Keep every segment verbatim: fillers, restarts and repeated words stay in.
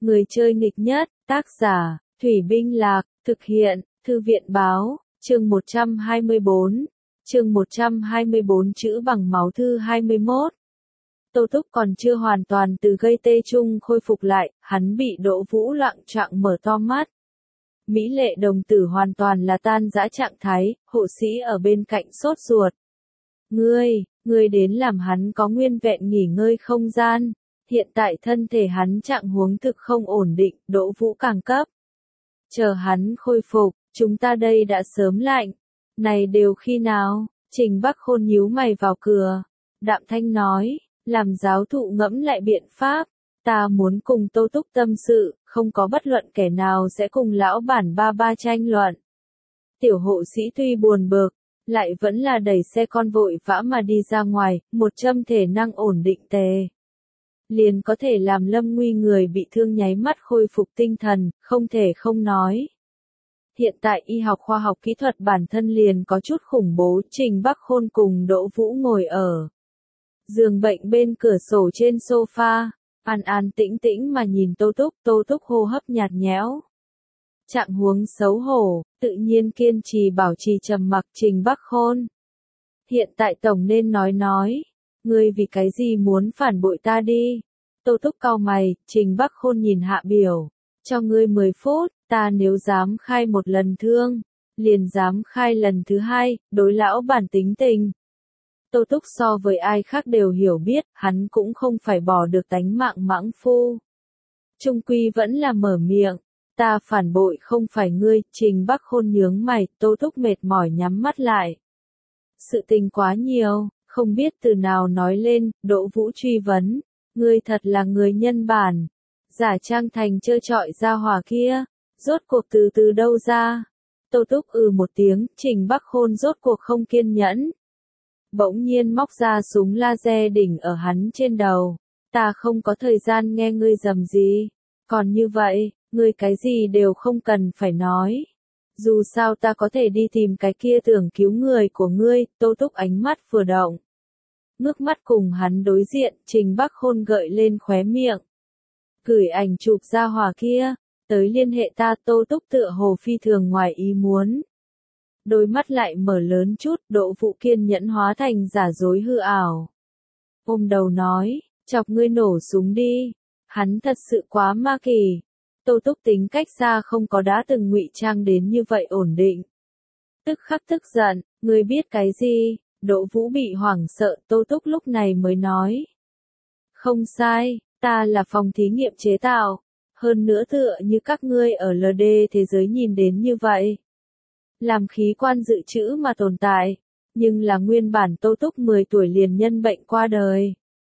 Người chơi nghịch nhất, tác giả, Thủy Binh Lạc, thực hiện, Thư viện báo, chương một trăm hai mươi bốn, chương một trăm hai mươi bốn chữ bằng máu thư hai mươi mốt. Tô Túc còn chưa hoàn toàn từ gây tê chung khôi phục lại, hắn bị Đỗ Vũ loạng choạng mở to mắt. Mỹ lệ đồng tử hoàn toàn là tan rã trạng thái, hộ sĩ ở bên cạnh sốt ruột. Ngươi, ngươi đến làm hắn có nguyên vẹn nghỉ ngơi không gian. Hiện tại thân thể hắn trạng huống thực không ổn định, Đỗ Vũ càng cấp. Chờ hắn khôi phục, chúng ta đây đã sớm lạnh. Này đều khi nào? Trình Bắc Khôn nhíu mày vào cửa. Đạm Thanh nói, làm giáo thụ ngẫm lại biện pháp. Ta muốn cùng Tô Túc tâm sự, không có bất luận kẻ nào sẽ cùng lão bản ba ba tranh luận. Tiểu hộ sĩ tuy buồn bực, lại vẫn là đẩy xe con vội vã mà đi ra ngoài, một châm thể năng ổn định tề. Liền có thể làm Lâm Nguy người bị thương nháy mắt khôi phục tinh thần, không thể không nói. Hiện tại y học khoa học kỹ thuật bản thân liền có chút khủng bố, Trình Bắc Khôn cùng Đỗ Vũ ngồi ở giường bệnh bên cửa sổ trên sofa, an an tĩnh tĩnh mà nhìn Tô Túc, Tô Túc hô hấp nhạt nhẽo. Trạng huống xấu hổ, tự nhiên kiên trì bảo trì trầm mặc Trình Bắc Khôn. Hiện tại tổng nên nói nói. Ngươi vì cái gì muốn phản bội ta đi? Tô Túc cau mày, Trình Bắc Khôn nhìn hạ biểu. Cho ngươi mười phút, ta nếu dám khai một lần thương, liền dám khai lần thứ hai, đối lão bản tính tình. Tô Túc so với ai khác đều hiểu biết, hắn cũng không phải bỏ được tánh mạng mãng phu. Trung quy vẫn là mở miệng. Ta phản bội không phải ngươi, Trình Bắc Khôn nhướng mày, Tô Túc mệt mỏi nhắm mắt lại. Sự tình quá nhiều. Không biết từ nào nói lên, Đỗ Vũ truy vấn, ngươi thật là người nhân bản, giả trang thành trơ trọi ra hỏa kia, rốt cuộc từ từ đâu ra. Tô Túc ừ một tiếng, Trình Bắc Khôn rốt cuộc không kiên nhẫn. Bỗng nhiên móc ra súng laser đỉnh ở hắn trên đầu, ta không có thời gian nghe ngươi rầm gì, còn như vậy, ngươi cái gì đều không cần phải nói. Dù sao ta có thể đi tìm cái kia tưởng cứu người của ngươi, Tô Túc ánh mắt vừa động. Ngước mắt cùng hắn đối diện, Trình Bắc Khôn gợi lên khóe miệng. Gửi ảnh chụp ra hỏa kia, tới liên hệ ta. Tô Túc tựa hồ phi thường ngoài ý muốn. Đôi mắt lại mở lớn chút, Đỗ Vũ kiên nhẫn hóa thành giả dối hư ảo. Ôm đầu nói, chọc ngươi nổ súng đi. Hắn thật sự quá ma kỳ. Tô Túc tính cách xa không có đã từng ngụy trang đến như vậy ổn định. Tức khắc tức giận, ngươi biết cái gì? Đỗ Vũ bị hoảng sợ, Tô Túc lúc này mới nói. Không sai, ta là phòng thí nghiệm chế tạo, hơn nữa tựa như các ngươi ở lờ đê thế giới nhìn đến như vậy. Làm khí quan dự trữ mà tồn tại, nhưng là nguyên bản Tô Túc mười tuổi liền nhân bệnh qua đời.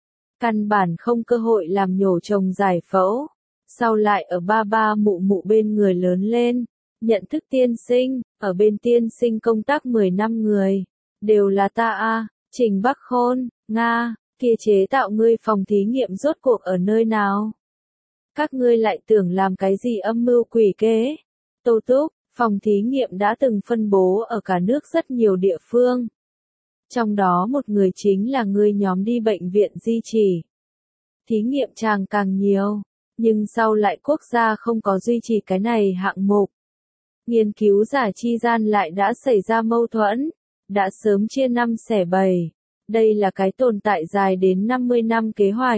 Căn bản không cơ hội làm nhổ trồng giải phẫu, sau lại ở ba ba mụ mụ bên người lớn lên, nhận thức tiên sinh, ở bên tiên sinh công tác mười năm người. Đều là ta a, Trình Bắc Khôn, Nga, kia chế tạo ngươi phòng thí nghiệm rốt cuộc ở nơi nào? Các ngươi lại tưởng làm cái gì âm mưu quỷ kế? Tô Túc, phòng thí nghiệm đã từng phân bố ở cả nước rất nhiều địa phương. Trong đó một người chính là ngươi nhóm đi bệnh viện di trì. Thí nghiệm chàng càng nhiều, nhưng sau lại quốc gia không có duy trì cái này hạng mục. Nghiên cứu giả chi gian lại đã xảy ra mâu thuẫn. Đã sớm chia năm xẻ bảy. Đây là cái tồn tại dài đến năm mươi năm kế hoạch.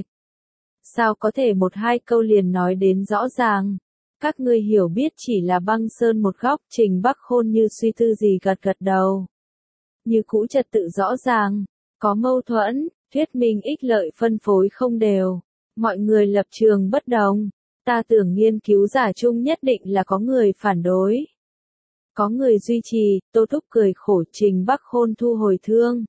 Sao có thể một hai câu liền nói đến rõ ràng? Các ngươi hiểu biết chỉ là băng sơn một góc, Trình Bắc Khôn như suy tư gì gật gật đầu. Như cũ trật tự rõ ràng, có mâu thuẫn, thuyết minh ích lợi phân phối không đều. Mọi người lập trường bất đồng. Ta tưởng nghiên cứu giả chung nhất định là có người phản đối. Có người duy trì, Tô Túc cười khổ. Trình Bắc Khôn thu hồi thương.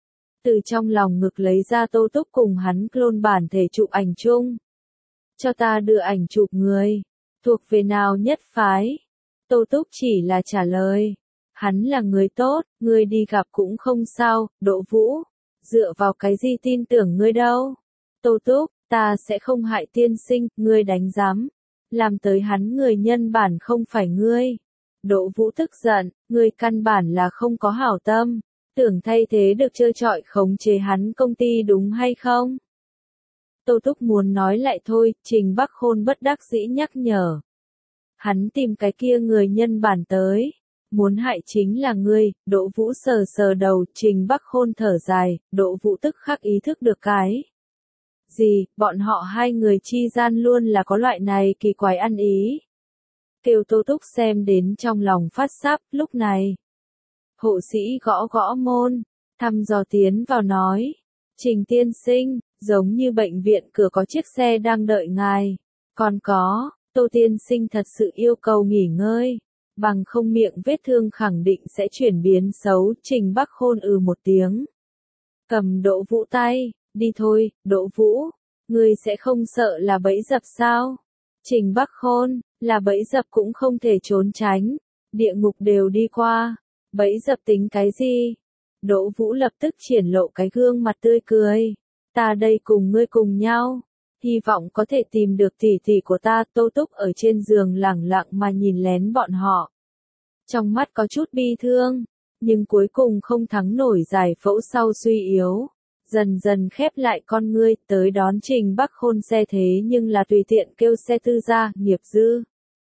Từ trong lòng ngực lấy ra Tô Túc cùng hắn clone bản thể chụp ảnh chung. Cho ta đưa ảnh chụp người. Thuộc về nào nhất phái? Tô Túc chỉ là trả lời. Hắn là người tốt, ngươi đi gặp cũng không sao. Đỗ Vũ, dựa vào cái gì tin tưởng ngươi đâu? Tô Túc, ta sẽ không hại tiên sinh, ngươi đánh giám. Làm tới hắn người nhân bản không phải ngươi. Đỗ Vũ tức giận, ngươi căn bản là không có hảo tâm, tưởng thay thế được trơ trọi khống chế hắn công ty đúng hay không? Tô Túc muốn nói lại thôi, Trình Bắc Khôn bất đắc dĩ nhắc nhở. Hắn tìm cái kia người nhân bản tới. Muốn hại chính là ngươi, Đỗ Vũ sờ sờ đầu, Trình Bắc Khôn thở dài, Đỗ Vũ tức khắc ý thức được cái. Gì, bọn họ hai người chi gian luôn là có loại này kỳ quái ăn ý. Kêu Tô Túc xem đến trong lòng phát sáp, lúc này. Hộ sĩ gõ gõ môn, thăm dò tiến vào nói. Trình tiên sinh, giống như bệnh viện cửa có chiếc xe đang đợi ngài. Còn có, Tô tiên sinh thật sự yêu cầu nghỉ ngơi. Bằng không miệng vết thương khẳng định sẽ chuyển biến xấu, Trình Bắc Khôn ừ một tiếng. Cầm Đỗ Vũ tay, đi thôi, Đỗ Vũ, ngươi sẽ không sợ là bẫy dập sao? Trình Bắc Khôn, là bẫy dập cũng không thể trốn tránh, địa ngục đều đi qua, bẫy dập tính cái gì? Đỗ Vũ lập tức triển lộ cái gương mặt tươi cười, ta đây cùng ngươi cùng nhau. Hy vọng có thể tìm được tỷ tỷ của ta. Tô Túc ở trên giường lẳng lặng mà nhìn lén bọn họ. Trong mắt có chút bi thương, nhưng cuối cùng không thắng nổi giải phẫu sau suy yếu. Dần dần khép lại con ngươi, tới đón Trình Bắc Khôn xe thế nhưng là tùy tiện kêu xe tư gia, nghiệp dư.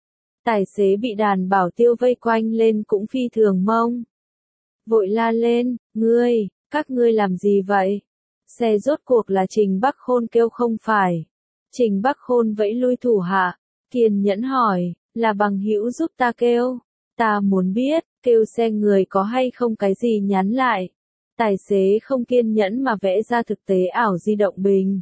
Tài xế bị đàn bảo tiêu vây quanh lên cũng phi thường mông. Vội la lên, ngươi, các ngươi làm gì vậy? Xe rốt cuộc là Trình Bắc Khôn kêu không phải. Trình Bắc Khôn vẫy lui thủ hạ, kiên nhẫn hỏi, là bằng hữu giúp ta kêu. Ta muốn biết, kêu xe người có hay không cái gì nhắn lại. Tài xế không kiên nhẫn mà vẽ ra thực tế ảo di động bình.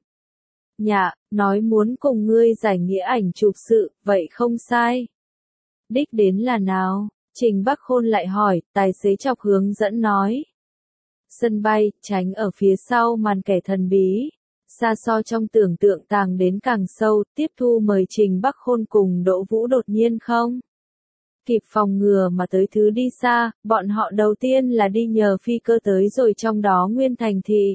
Nhạ, nói muốn cùng ngươi giải nghĩa ảnh chụp sự, vậy không sai. Đích đến là nào? Trình Bắc Khôn lại hỏi, tài xế chọc hướng dẫn nói. Sân bay, tránh ở phía sau màn kẻ thần bí. Xa so trong tưởng tượng tàng đến càng sâu, tiếp thu mời Trình Bắc Khôn cùng Đỗ Vũ đột nhiên không? Kịp phòng ngừa mà tới thứ đi xa, bọn họ đầu tiên là đi nhờ phi cơ tới rồi trong đó nguyên thành thị.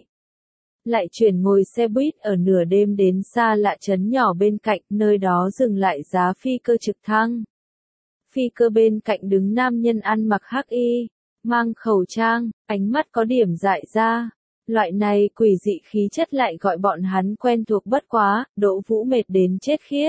Lại chuyển ngồi xe buýt ở nửa đêm đến xa lạ trấn nhỏ bên cạnh, nơi đó dừng lại giá phi cơ trực thăng. Phi cơ bên cạnh đứng nam nhân ăn mặc hắc y, mang khẩu trang, ánh mắt có điểm dại ra. Loại này quỷ dị khí chất lại gọi bọn hắn quen thuộc bất quá, Đỗ Vũ mệt đến chết khiếp.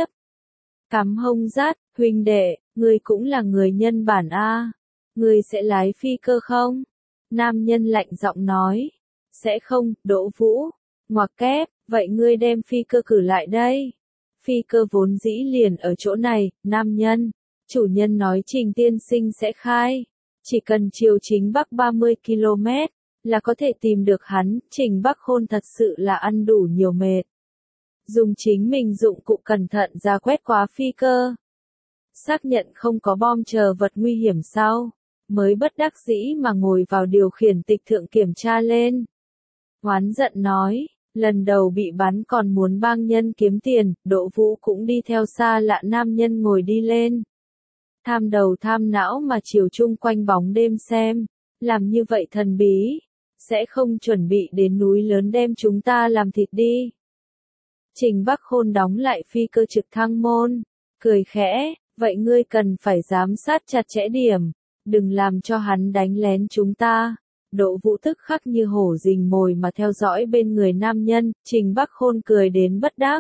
Cắm hông rát, huynh đệ, ngươi cũng là người nhân bản a, ngươi sẽ lái phi cơ không? Nam nhân lạnh giọng nói. Sẽ không, Đỗ Vũ. Ngoặc kép, vậy ngươi đem phi cơ cử lại đây. Phi cơ vốn dĩ liền ở chỗ này, nam nhân. Chủ nhân nói Trình tiên sinh sẽ khai. Chỉ cần chiều chính bắc ba mươi ki lô mét. Là có thể tìm được hắn. Trình Bắc Khôn thật sự là ăn đủ nhiều mệt. Dùng chính mình dụng cụ cẩn thận ra quét qua phi cơ. Xác nhận không có bom chờ vật nguy hiểm sau. Mới bất đắc dĩ mà ngồi vào điều khiển tịch thượng kiểm tra lên. Oán giận nói, lần đầu bị bắn còn muốn bang nhân kiếm tiền, Đỗ Vũ cũng đi theo xa lạ nam nhân ngồi đi lên. Tham đầu tham não mà chiều chung quanh bóng đêm xem. Làm như vậy thần bí. Sẽ không chuẩn bị đến núi lớn đem chúng ta làm thịt đi. Trình Bắc Khôn đóng lại phi cơ trực thăng môn. Cười khẽ, vậy ngươi cần phải giám sát chặt chẽ điểm. Đừng làm cho hắn đánh lén chúng ta. Đỗ Vũ tức khắc như hổ rình mồi mà theo dõi bên người nam nhân. Trình Bắc Khôn cười đến bất đắc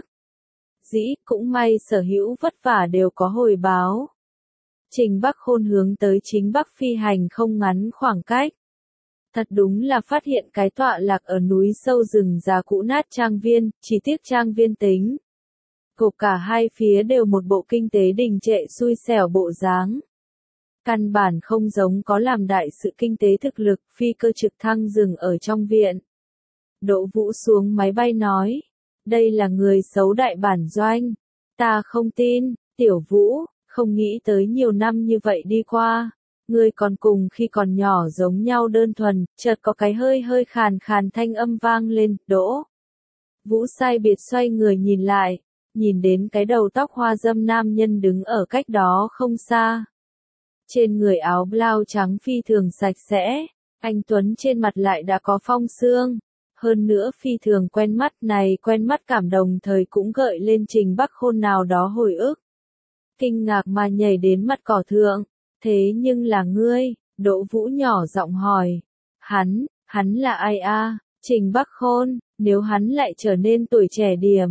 dĩ, cũng may sở hữu vất vả đều có hồi báo. Trình Bắc Khôn hướng tới chính Bắc phi hành không ngắn khoảng cách. Thật đúng là phát hiện cái tọa lạc ở núi sâu rừng già cũ nát trang viên, chỉ tiếc trang viên tính. Cục cả hai phía đều một bộ kinh tế đình trệ xui xẻo bộ dáng. Căn bản không giống có làm đại sự kinh tế thực lực, phi cơ trực thăng dừng ở trong viện. Đỗ Vũ xuống máy bay nói, đây là người xấu đại bản doanh. Ta không tin, Tiểu Vũ, không nghĩ tới nhiều năm như vậy đi qua. Ngươi còn cùng khi còn nhỏ giống nhau đơn thuần, chợt có cái hơi hơi khàn khàn thanh âm vang lên, Đỗ. Vũ sai biệt xoay người nhìn lại, nhìn đến cái đầu tóc hoa dâm nam nhân đứng ở cách đó không xa. Trên người áo blau trắng phi thường sạch sẽ, anh Tuấn trên mặt lại đã có phong sương. Hơn nữa phi thường quen mắt này quen mắt cảm đồng thời cũng gợi lên Trình Bắc Khôn nào đó hồi ức. Kinh ngạc mà nhảy đến mặt cỏ thượng. Thế nhưng là ngươi, Đỗ Vũ nhỏ giọng hỏi. Hắn, hắn là ai a? Trình Bắc Khôn, nếu hắn lại trở nên tuổi trẻ điểm,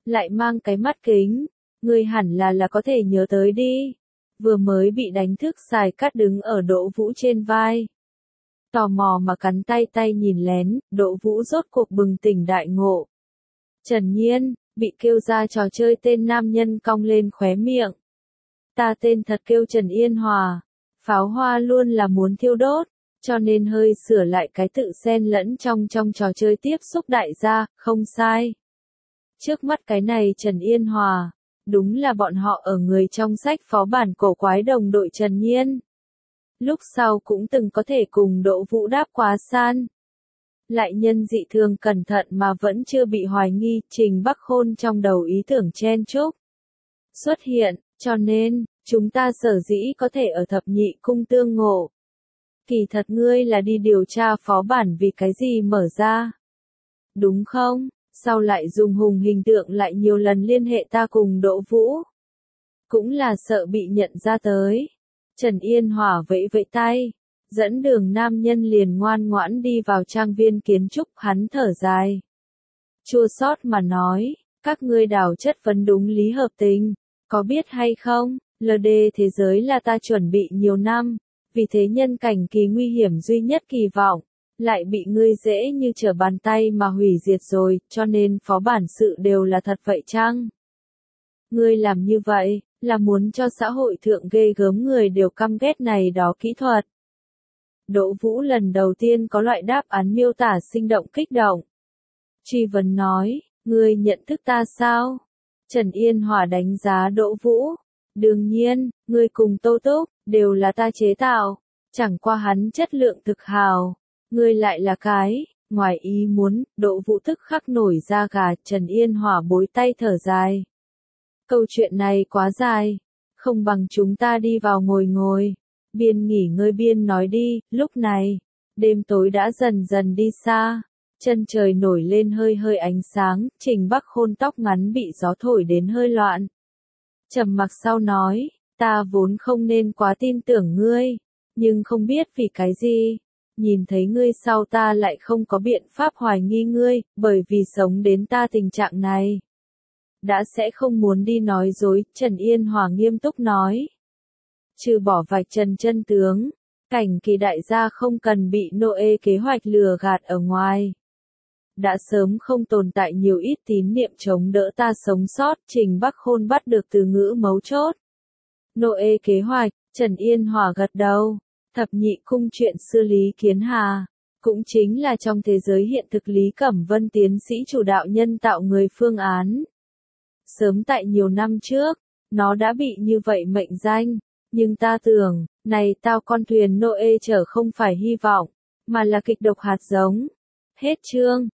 lại mang cái mắt kính, ngươi hẳn là là có thể nhớ tới đi. Vừa mới bị đánh thức Sài Cát đứng ở Đỗ Vũ trên vai. Tò mò mà cắn tay tay nhìn lén, Đỗ Vũ rốt cuộc bừng tỉnh đại ngộ. Trần Nhiên, bị kêu ra trò chơi tên nam nhân cong lên khóe miệng. Ta tên thật kêu Trần Yên Hòa, pháo hoa luôn là muốn thiêu đốt, cho nên hơi sửa lại cái tự xen lẫn trong trong trò chơi tiếp xúc đại gia, không sai. Trước mắt cái này Trần Yên Hòa, đúng là bọn họ ở người trong sách phó bản cổ quái đồng đội Trần Nhiên. Lúc sau cũng từng có thể cùng Đỗ Vũ đáp quá san. Lại nhân dị thường cẩn thận mà vẫn chưa bị hoài nghi, Trình Bắc Khôn trong đầu ý tưởng chen chúc xuất hiện, cho nên, chúng ta sở dĩ có thể ở thập nhị cung tương ngộ. Kỳ thật ngươi là đi điều tra phó bản vì cái gì mở ra. Đúng không? Sau lại dùng hùng hình tượng lại nhiều lần liên hệ ta cùng Đỗ Vũ. Cũng là sợ bị nhận ra tới. Trần Yên Hòa vẫy vẫy tay, dẫn đường nam nhân liền ngoan ngoãn đi vào trang viên kiến trúc, hắn thở dài. Chua xót mà nói, các ngươi đào chất vấn đúng lý hợp tình, có biết hay không, lờ đê thế giới là ta chuẩn bị nhiều năm, vì thế nhân cảnh kỳ nguy hiểm duy nhất kỳ vọng, lại bị ngươi dễ như trở bàn tay mà hủy diệt rồi, cho nên phó bản sự đều là thật vậy chăng? Ngươi làm như vậy, là muốn cho xã hội thượng ghê gớm người đều căm ghét này đó kỹ thuật. Đỗ Vũ lần đầu tiên có loại đáp án miêu tả sinh động kích động. Truy vấn nói, ngươi nhận thức ta sao? Trần Yên Hòa đánh giá Đỗ Vũ. Đương nhiên, ngươi cùng Tô Túc, đều là ta chế tạo. Chẳng qua hắn chất lượng thực hào. Ngươi lại là cái, ngoài ý muốn, Đỗ Vũ tức khắc nổi da gà, Trần Yên Hòa bối tay thở dài. Câu chuyện này quá dài, không bằng chúng ta đi vào ngồi ngồi. Biên nghỉ ngơi biên nói đi, lúc này, đêm tối đã dần dần đi xa, chân trời nổi lên hơi hơi ánh sáng, Trình Bắc Khôn tóc ngắn bị gió thổi đến hơi loạn. Trầm mặc sau nói, ta vốn không nên quá tin tưởng ngươi, nhưng không biết vì cái gì, nhìn thấy ngươi sau ta lại không có biện pháp hoài nghi ngươi, bởi vì sống đến ta tình trạng này. Đã sẽ không muốn đi nói dối, Trần Yên Hòa nghiêm túc nói. Trừ bỏ vạch trần chân tướng, cảnh kỳ đại gia không cần bị Noe kế hoạch lừa gạt ở ngoài. Đã sớm không tồn tại nhiều ít tín niệm chống đỡ ta sống sót, Trình Bắc Khôn bắt được từ ngữ mấu chốt. Noe kế hoạch, Trần Yên Hòa gật đầu, thập nhị cung chuyện xưa Lý Kiến Hà, cũng chính là trong thế giới hiện thực Lý Cẩm Vân tiến sĩ chủ đạo nhân tạo người phương án. Sớm tại nhiều năm trước, nó đã bị như vậy mệnh danh. Nhưng ta tưởng, này tao con thuyền Noe chở không phải hy vọng, mà là kịch độc hạt giống. Hết chương.